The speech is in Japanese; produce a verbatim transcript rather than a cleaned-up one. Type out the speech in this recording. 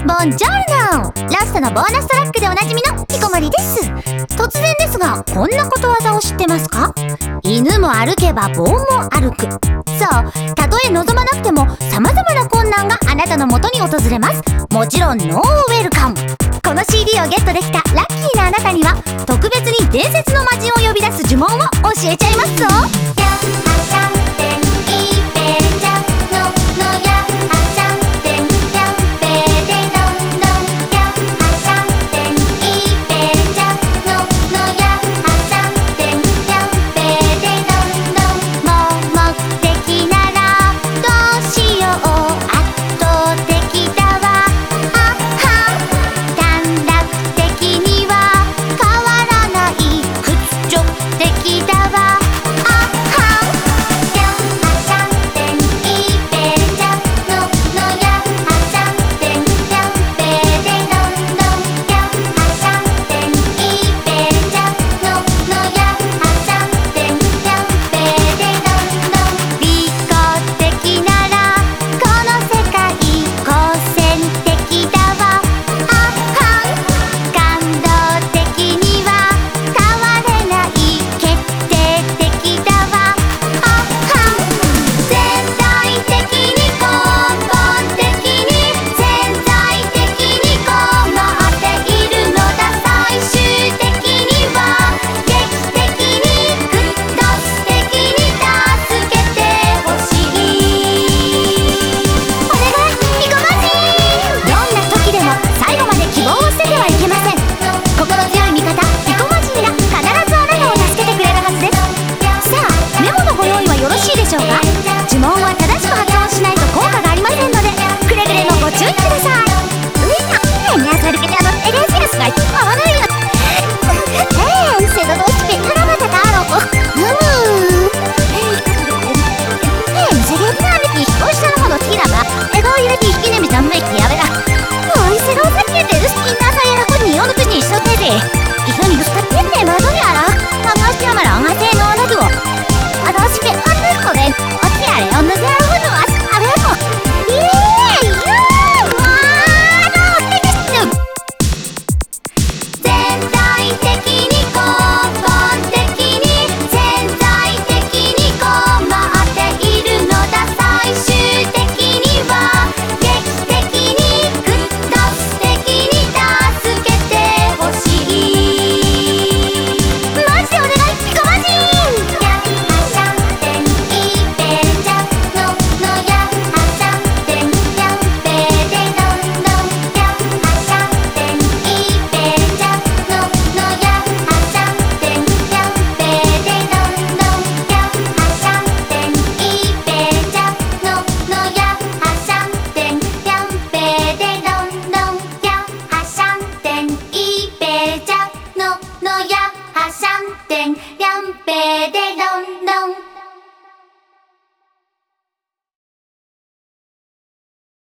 ボンジョルノ、ラストのボーナストラックでおなじみのひこまりです。突然ですが、こんなことわざを知ってますか？犬も歩けば棒も歩く。そう、たとえ望まなくても様々な困難があなたの元に訪れます。もちろんノーウェルカム。この シーディー をゲットできたラッキーなあなたには、特別に伝説の魔人を呼び出す呪文を教えちゃいますぞ。呪文は正しく発音しないと効果がありませんので、くれぐれもご注意ください。ういな、それからあのエレンシアスが合わないよ。ええ、セドロスペクラマタだろ。うむ。ええ、セレブナーミキ飛行したのほどティラが、エゴイレキ引きねみざんめきやべら。おいセローサキエテルスキンナーサイヤラコニオヌクジンショテデ。イソニルスタキエテマドニャラ。マガシヤマランガセノーナドゥオ。あのスペアヌコレン。あれを脱げるのはあれもイエーイユーワーのテキスト全体的に根本的に潜在的に困っているのだ。最終的には劇的にグッと素敵に助けてほしい。マジでお願いピコマジン。のやはしゃんてんやんぺでどんどん